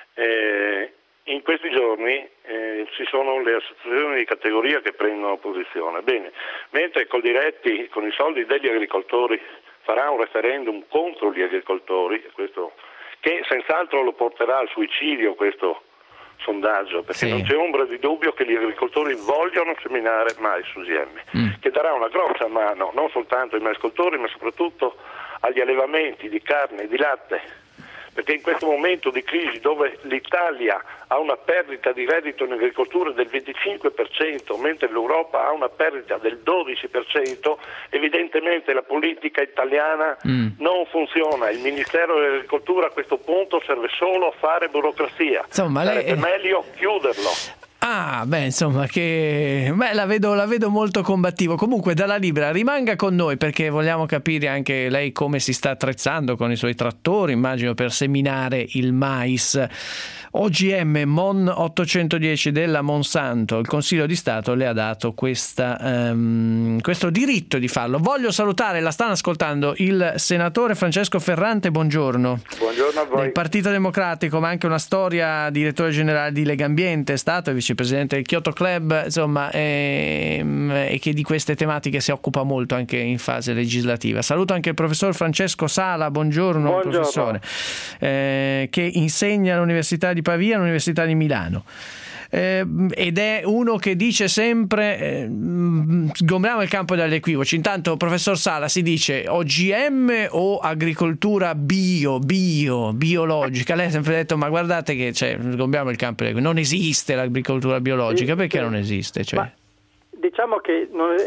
Eh, in questi giorni eh, ci sono le associazioni di categoria che prendono posizione. Bene, mentre Coldiretti con i soldi degli agricoltori farà un referendum contro gli agricoltori, questo che senz'altro lo porterà al suicidio questo sondaggio, perché sì. non c'è ombra di dubbio che gli agricoltori vogliono seminare mais O G M, mm. che darà una grossa mano non soltanto ai agricoltori ma soprattutto agli allevamenti di carne e di latte, perché in questo momento di crisi dove l'Italia ha una perdita di reddito in agricoltura del venticinque per cento mentre l'Europa ha una perdita del dodici per cento, evidentemente la politica italiana mm. non funziona. Il Ministero dell'Agricoltura a questo punto serve solo a fare burocrazia. Insomma, sarebbe lei... meglio chiuderlo. Ah, beh, insomma, che beh, la vedo, la vedo molto combattivo. Comunque, Dalla Libera, rimanga con noi perché vogliamo capire anche lei come si sta attrezzando con i suoi trattori, immagino, per seminare il mais. O G M Mon ottocentodieci della Monsanto, il Consiglio di Stato le ha dato questa, um, questo diritto di farlo. Voglio salutare, la stanno ascoltando, il senatore Francesco Ferrante, buongiorno. Buongiorno a voi. Del Partito Democratico, ma anche una storia, direttore generale di Legambiente, è stato vicepresidente del Kyoto Club, insomma, ehm, e che di queste tematiche si occupa molto anche in fase legislativa. Saluto anche il professor Francesco Sala, buongiorno, buongiorno. professore, eh, che insegna all'Università di Pavia, all'Università di Milano. eh, ed è uno che dice sempre eh, sgombriamo il campo dagli equivoci. Intanto, professor Sala, si dice O G M o agricoltura bio, bio, biologica? Lei ha sempre detto ma guardate che cioè, sgombriamo il campo dagli equivoci, non esiste l'agricoltura biologica. Perché non esiste? Cioè? Ma diciamo che non è,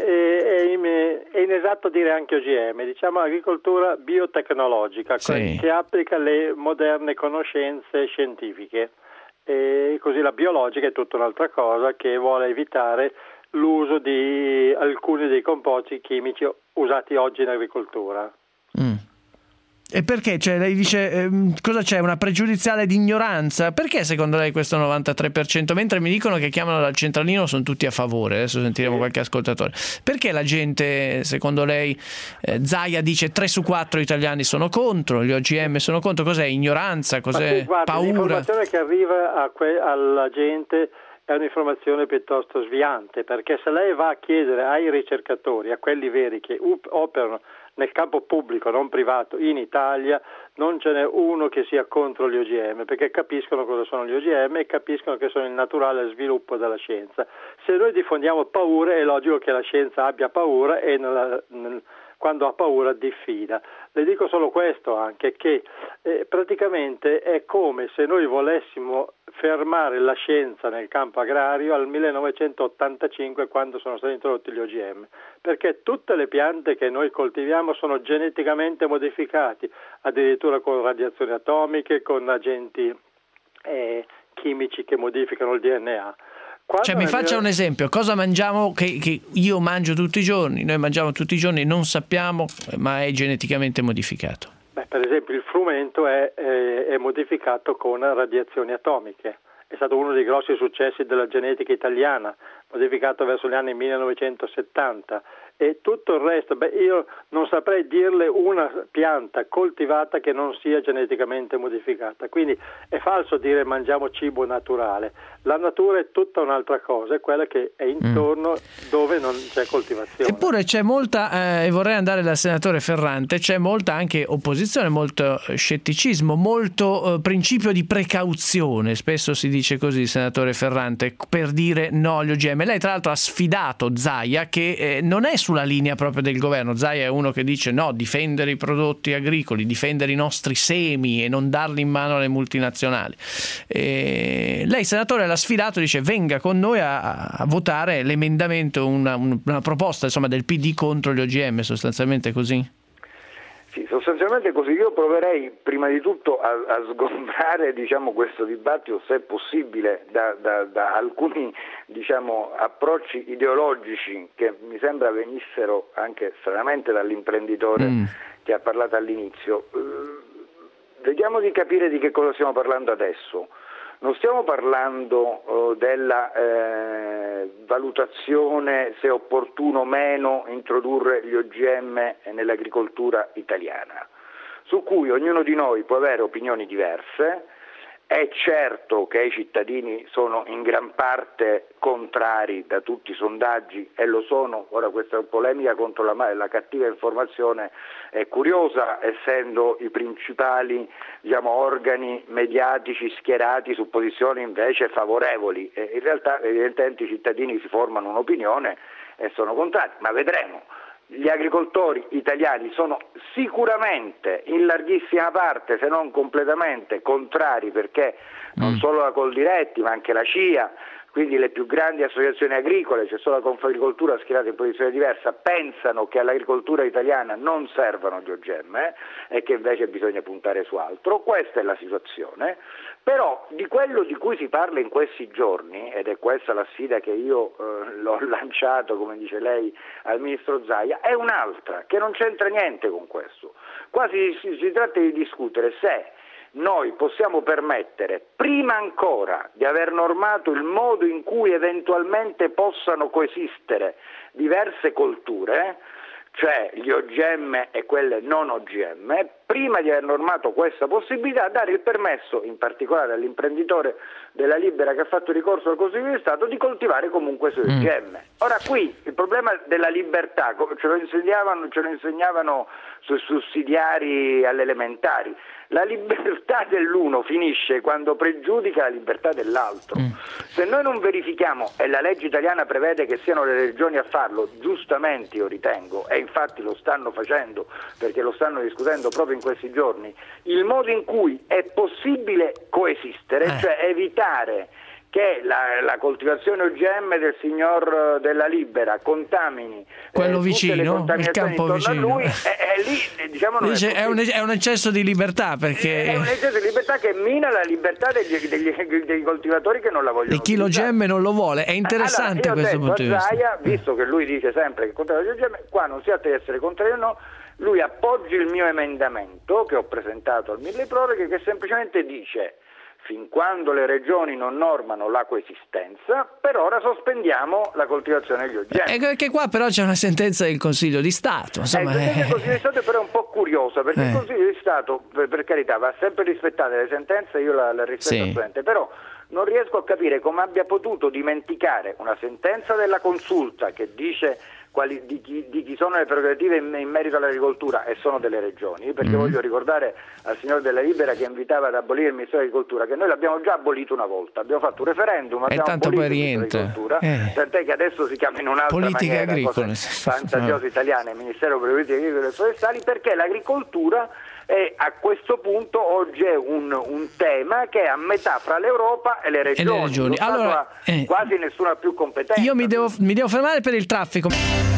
è, è inesatto dire anche O G M, diciamo agricoltura biotecnologica, sì, che applica le moderne conoscenze scientifiche, e così la biologica è tutta un'altra cosa che vuole evitare l'uso di alcuni dei composti chimici usati oggi in agricoltura. Mm. E perché? Cioè, lei dice ehm, cosa c'è? Una pregiudiziale di ignoranza? Perché secondo lei questo novantatré per cento? Mentre mi dicono che chiamano dal centralino sono tutti a favore. Adesso sentiremo sì. qualche ascoltatore. Perché la gente, secondo lei, eh, Zaia dice tre su quattro italiani sono contro, gli O G M sono contro? Cos'è? Ignoranza? Cos'è? Sì, guarda, paura? L'informazione che arriva a que- alla gente è un'informazione piuttosto sviante, perché se lei va a chiedere ai ricercatori, a quelli veri che up- operano nel campo pubblico, non privato, in Italia, non ce n'è uno che sia contro gli O G M, perché capiscono cosa sono gli O G M e capiscono che sono il naturale sviluppo della scienza. Se noi diffondiamo paura, è logico che la scienza abbia paura e nella, nel, quando ha paura diffida. Le dico solo questo anche, che eh, praticamente è come se noi volessimo fermare la scienza nel campo agrario al millenovecentottantacinque, quando sono stati introdotti gli O G M, perché tutte le piante che noi coltiviamo sono geneticamente modificate, addirittura con radiazioni atomiche, con agenti eh, chimici che modificano il D N A. Quando cioè mi faccia mia... un esempio, cosa mangiamo che, che io mangio tutti i giorni, noi mangiamo tutti i giorni, non sappiamo, ma è geneticamente modificato? Beh, per esempio il frumento è, è, è modificato con radiazioni atomiche, è stato uno dei grossi successi della genetica italiana, modificato verso gli anni millenovecentosettanta, e tutto il resto, beh, io non saprei dirle una pianta coltivata che non sia geneticamente modificata, quindi è falso dire mangiamo cibo naturale. La natura è tutta un'altra cosa, è quella che è intorno mm. dove non c'è coltivazione. Eppure c'è molta, eh, e vorrei andare dal senatore Ferrante, c'è molta anche opposizione, molto scetticismo, molto eh, principio di precauzione, spesso si dice così, senatore Ferrante, per dire no agli O G M. Lei tra l'altro ha sfidato Zaia, che eh, non è sulla linea proprio del governo. Zaia è uno che dice no, difendere i prodotti agricoli, difendere i nostri semi e non darli in mano alle multinazionali. E lei, senatore, l'ha sfidato, dice venga con noi a, a votare l'emendamento, una, una proposta insomma del P D contro gli O G M, sostanzialmente così? Sì, sostanzialmente così. Io proverei prima di tutto a, a sgombrare diciamo, questo dibattito, se è possibile, da, da, da alcuni diciamo, approcci ideologici che mi sembra venissero anche stranamente dall'imprenditore mm. che ha parlato all'inizio. Uh, vediamo di capire di che cosa stiamo parlando adesso. Non stiamo parlando uh, della eh, valutazione se è opportuno o meno introdurre gli O G M nell'agricoltura italiana, su cui ognuno di noi può avere opinioni diverse. È certo che i cittadini sono in gran parte contrari da tutti i sondaggi e lo sono. Ora questa polemica contro la, la cattiva informazione è curiosa, essendo i principali diciamo, organi mediatici schierati su posizioni invece favorevoli. E in realtà evidentemente i cittadini si formano un'opinione e sono contrari, ma vedremo. Gli agricoltori italiani sono sicuramente in larghissima parte, se non completamente, contrari, perché non solo la Coldiretti ma anche la C I A, quindi le più grandi associazioni agricole, c'è solo la Confagricoltura schierata in posizione diversa, pensano che all'agricoltura italiana non servano gli O G M eh, e che invece bisogna puntare su altro. Questa è la situazione, però di quello di cui si parla in questi giorni, ed è questa la sfida che io eh, l'ho lanciato, come dice lei, al ministro Zaia, è un'altra, che non c'entra niente con questo. Qua si, si, si tratta di discutere se noi possiamo permettere, prima ancora di aver normato il modo in cui eventualmente possano coesistere diverse colture, cioè gli O G M e quelle non O G M, prima di aver normato questa possibilità, dare il permesso, in particolare all'imprenditore della Libera che ha fatto ricorso al Consiglio di Stato, di coltivare comunque sui O G M. Mm. Ora qui il problema della libertà, ce lo insegnavano, ce lo insegnavano sui sussidiari alle elementari, la libertà dell'uno finisce quando pregiudica la libertà dell'altro. Mm. Se noi non verifichiamo, e la legge italiana prevede che siano le regioni a farlo, giustamente io ritengo, e infatti lo stanno facendo perché lo stanno discutendo proprio in questi giorni, il modo in cui è possibile coesistere, eh. cioè evitare che la, la coltivazione O G M del signor della Libera contamini quello eh, vicino, il campo vicino, a lui, è, è lì, diciamo, non Dice, è, è, un, è un eccesso di libertà, perché è un eccesso di libertà che mina la libertà degli, degli, dei coltivatori che non la vogliono. E chi l'O G M non lo vuole, è interessante allora, questo punto di vista. Zaia, visto che lui dice sempre che contrario l'O G M, qua non si tratta di essere contrario o no, lui appoggia il mio emendamento che ho presentato al milleproroghe, che semplicemente dice: fin quando le regioni non normano la coesistenza, per ora sospendiamo la coltivazione degli O G M. E che qua però c'è una sentenza del Consiglio di Stato. Insomma, eh, il Consiglio di Stato però è un po' curiosa, perché eh. il Consiglio di Stato, per, per carità, va sempre rispettate le sentenze, io la, la rispetto sì. assolutamente, però non riesco a capire come abbia potuto dimenticare una sentenza della Consulta che dice quali, di, chi, di chi sono le prerogative in, in merito all'agricoltura, e sono delle regioni, perché mm. voglio ricordare al signor Della Libera, che invitava ad abolire il Ministero dell'Agricoltura, che noi l'abbiamo già abolito una volta, abbiamo fatto un referendum, abbiamo tanto abolito poi il Ministero dell'Agricoltura, eh. tant'è che adesso si chiama in un'altra politica maniera, agricola, fantasiosa no. italiana, il Ministero per le politiche agricole e forestali, perché l'agricoltura e a questo punto oggi è un, un tema che è a metà fra l'Europa e le regioni, e le regioni. Allora, eh, quasi nessuno ha più competenza. Io mi devo, mi devo fermare per il traffico.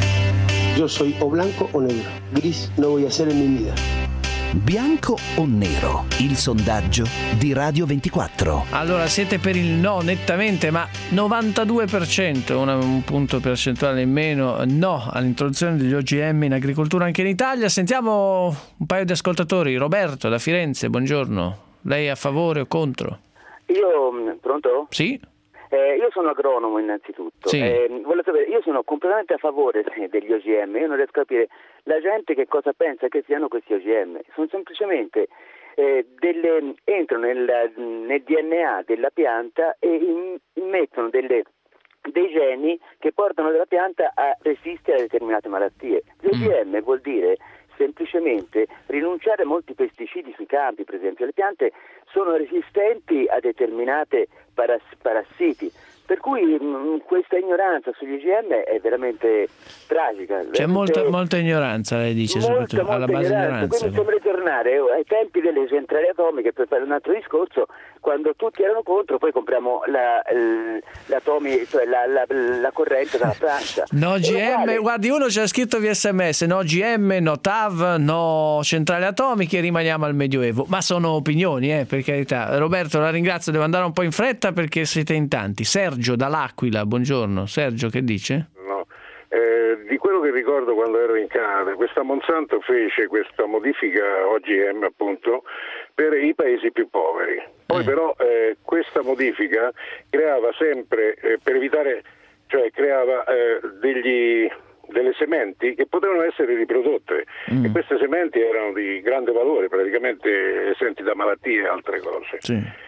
Yo soy o blanco o negro, gris no voy a ser en mi vida. Bianco o nero? Il sondaggio di Radio ventiquattro. Allora siete per il no nettamente, ma novantadue per cento, una, un punto percentuale in meno, no all'introduzione degli O G M in agricoltura anche in Italia. Sentiamo un paio di ascoltatori. Roberto da Firenze, buongiorno. Lei è a favore o contro? Io, pronto? Sì. Eh, io sono agronomo innanzitutto, sì. eh, voglio sapere, io sono completamente a favore degli O G M, io non riesco a capire la gente che cosa pensa che siano questi O G M, sono semplicemente eh, delle, entrano nel, nel D N A della pianta e immettono delle, dei geni che portano la pianta a resistere a determinate malattie. L'O G M mm. vuol dire semplicemente rinunciare a molti pesticidi sui campi, per esempio. Le piante sono resistenti a determinate parass- parassiti, per cui mh, questa ignoranza sugli O G M è veramente tragica. C'è molta, molta ignoranza, lei dice, molta, soprattutto molta alla base ignoranza. ignoranza. Quindi sembra tornare ai tempi delle centrali atomiche, per fare un altro discorso, quando tutti erano contro, poi compriamo la, l'atomi, cioè la, la, la corrente dalla Francia. No G M, vale. Guardi, uno c'è scritto via sms, no G M, no T A V, no centrali atomiche, rimaniamo al Medioevo. Ma sono opinioni, eh, per carità. Roberto, la ringrazio, devo andare un po' in fretta perché siete in tanti. Sergio dall'Aquila, buongiorno. Sergio, che dice? No, eh, di quello che ricordo quando ero in Canada, questa Monsanto fece questa modifica O G M appunto per i paesi più poveri. Poi eh. però eh, questa modifica creava sempre, eh, per evitare, cioè creava eh, degli... delle sementi che potevano essere riprodotte mm. e queste sementi erano di grande valore, praticamente esenti da malattie e altre cose. Sì.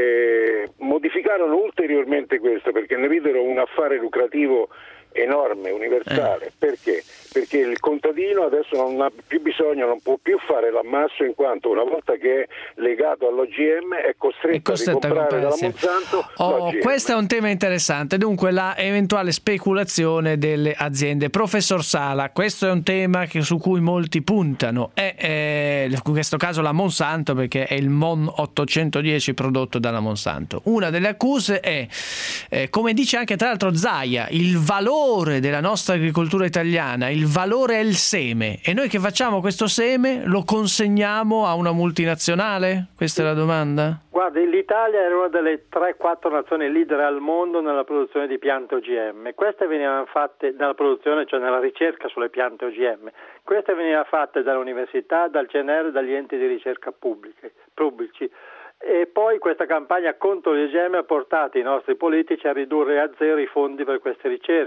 E modificarono ulteriormente questo perché ne videro un affare lucrativo enorme, universale. Eh. Perché? Perché il contadino adesso non ha più bisogno, non può più fare l'ammasso, in quanto una volta che è legato all'O G M è costretto, è costretto a comprare dalla Monsanto oh, l'O G M. Questo è un tema interessante, dunque la eventuale speculazione delle aziende. Professor Sala, questo è un tema che, su cui molti puntano, è, è in questo caso la Monsanto, perché è il Mon ottocentodieci prodotto dalla Monsanto. Una delle accuse è, eh, come dice anche tra l'altro Zaia, il valore della nostra agricoltura italiana, il valore è il seme, e noi che facciamo questo seme lo consegniamo a una multinazionale? Questa è la domanda? Guardi, l'Italia era una delle tre quattro nazioni leader al mondo nella produzione di piante O G M. Queste venivano fatte dalla produzione, cioè nella ricerca sulle piante O G M. Queste venivano fatte dall'università, dal C N R, dagli enti di ricerca pubbliche, pubblici. E poi questa campagna contro gli O G M ha portato i nostri politici a ridurre a zero i fondi per queste ricerche.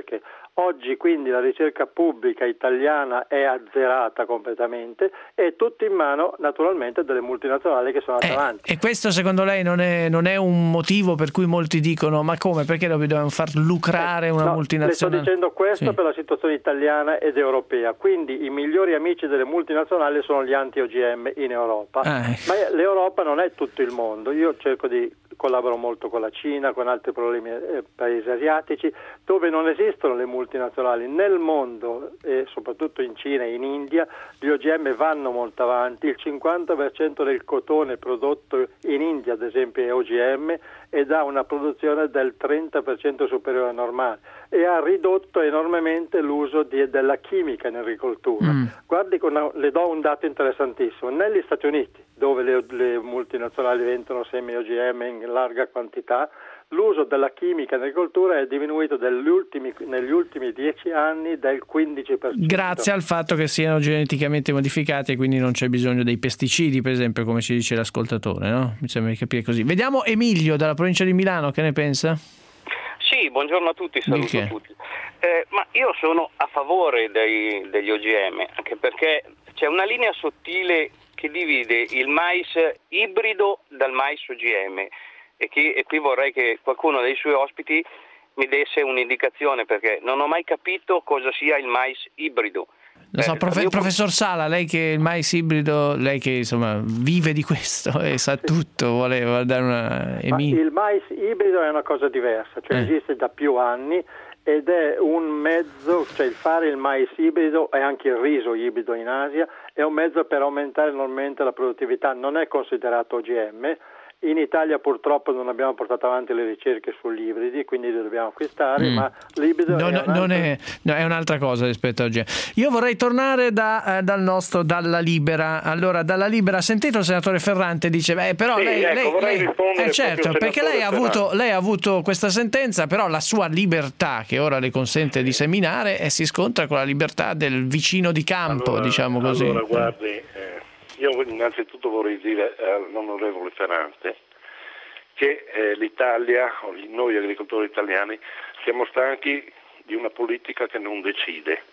Oggi quindi la ricerca pubblica italiana è azzerata completamente e è tutto in mano naturalmente delle multinazionali che sono andate eh, avanti. E questo secondo lei non è, non è un motivo per cui molti dicono ma come, perché dobbiamo far lucrare una no, multinazionale? Le sto dicendo questo sì. per la situazione italiana ed europea, quindi i migliori amici delle multinazionali sono gli anti-O G M in Europa, ah, ecco. ma l'Europa non è tutto il mondo. Io cerco di collaboro molto con la Cina, con altri problemi, eh, paesi asiatici, dove non esistono le multinazionali. Nel mondo, e soprattutto in Cina e in India, gli O G M vanno molto avanti. Il cinquanta per cento del cotone prodotto in India, ad esempio, è O G M ed ha una produzione del trenta per cento superiore al normale e ha ridotto enormemente l'uso di, della chimica in agricoltura. Mm. Guardi, una, le do un dato interessantissimo. Negli Stati Uniti, dove le, le multinazionali vendono semi O G M in larga quantità, l'uso della chimica in agricoltura è diminuito degli ultimi, negli ultimi dieci anni del quindici per cento. Grazie al fatto che siano geneticamente modificati e quindi non c'è bisogno dei pesticidi, per esempio, come ci dice l'ascoltatore, no? Mi sembra di capire così. Vediamo Emilio dalla provincia di Milano, che ne pensa? Sì, buongiorno a tutti, saluto a tutti. Eh, ma io sono a favore dei, degli O G M, anche perché c'è una linea sottile che divide il mais ibrido dal mais O G M e, chi, e qui vorrei che qualcuno dei suoi ospiti mi desse un'indicazione, perché non ho mai capito cosa sia il mais ibrido. Lo so, profe- professor Sala, lei che il mais ibrido, lei che insomma vive di questo e sa tutto, voleva dare una... Ma il mais ibrido è una cosa diversa, cioè eh. esiste da più anni ed è un mezzo, cioè il fare il mais ibrido e anche il riso ibrido in Asia è un mezzo per aumentare enormemente la produttività, non è considerato O G M. In Italia purtroppo non abbiamo portato avanti le ricerche sugli ibridi, quindi li dobbiamo acquistare, mm. ma l'ibrido non, è, non è, no, è un'altra cosa rispetto a oggi. Io vorrei tornare da, eh, dal nostro Dalla Libera. Allora, Dalla Libera, ha sentito il senatore Ferrante, dice, beh, però sì, lei... ecco, lei, vorrei lei rispondere eh, certo, perché lei ha, avuto, lei ha avuto questa sentenza, però la sua libertà, che ora le consente di seminare, e si scontra con la libertà del vicino di campo, allora, diciamo così. Allora, guardi... Eh... Io innanzitutto vorrei dire all'onorevole Ferrante che eh, l'Italia, noi agricoltori italiani, siamo stanchi di una politica che non decide,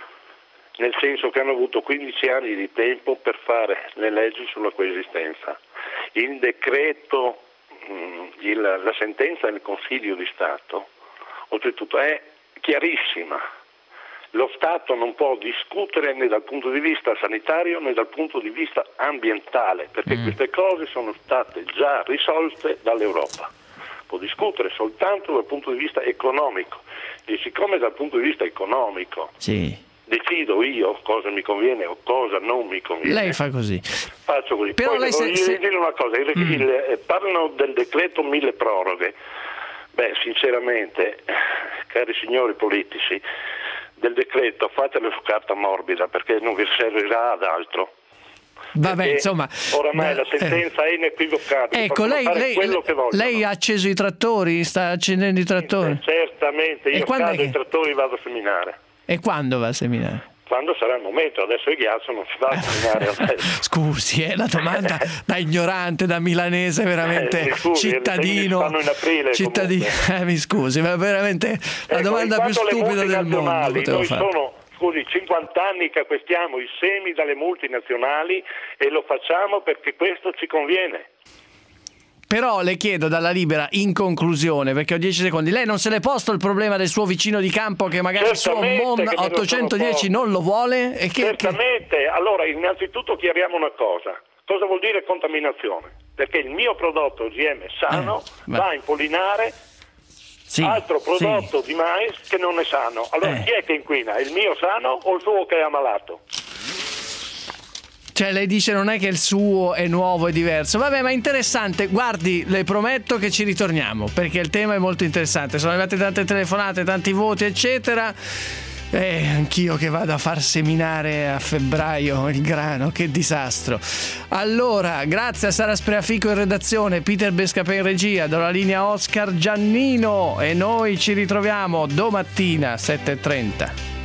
nel senso che hanno avuto quindici anni di tempo per fare le leggi sulla coesistenza. Il decreto, mh, il, la sentenza del Consiglio di Stato, oltretutto, è chiarissima. Lo Stato non può discutere né dal punto di vista sanitario né dal punto di vista ambientale, perché mm. queste cose sono state già risolte dall'Europa. Può discutere soltanto dal punto di vista economico, e siccome dal punto di vista economico sì. decido io cosa mi conviene o cosa non mi conviene, lei fa così. Faccio così. Però Poi lei voglio se, dire una cosa, il, mm. il, eh, parlano del decreto mille proroghe. Beh, sinceramente, cari signori politici, del decreto fatelo su carta morbida, perché non vi servirà ad altro. Vabbè, perché insomma, oramai da, la sentenza eh. è inequivocabile. Ecco, lei, lei, quello che lei ha acceso i trattori, sta accendendo i trattori? Eh, certamente, io cado che... i trattori vado a seminare. E quando va a seminare? Quando sarà il momento, adesso il ghiaccio non si va a seminare adesso. Scusi, è la domanda da ignorante, da milanese, veramente eh, scusi, cittadino. Fanno in aprile, cittadino, eh, mi scusi, ma veramente la ecco, domanda più stupida del mondo. Noi fare. sono, scusi, cinquanta anni che acquistiamo i semi dalle multinazionali e lo facciamo perché questo ci conviene. Però le chiedo, Dalla Libera, in conclusione, perché ho dieci secondi, lei non se l'è posto il problema del suo vicino di campo che magari certamente il suo M O M ottocentodieci non lo vuole? E che, certamente, che... allora innanzitutto chiariamo una cosa, cosa vuol dire contaminazione? Perché il mio prodotto O G M sano eh, va a impollinare sì, altro prodotto sì. di mais che non è sano. Allora eh. chi è che inquina? Il mio sano o il suo che è ammalato? Cioè lei dice non è che il suo è nuovo e diverso. Vabbè, ma interessante. Guardi, le prometto che ci ritorniamo, perché il tema è molto interessante. Sono arrivate tante telefonate, tanti voti, eccetera. E anch'io che vado a far seminare a febbraio il grano, che disastro. Allora, grazie a Sara Spreafico in redazione, Peter Bescapè in regia, do la linea a Oscar Giannino e noi ci ritroviamo domattina sette e trenta.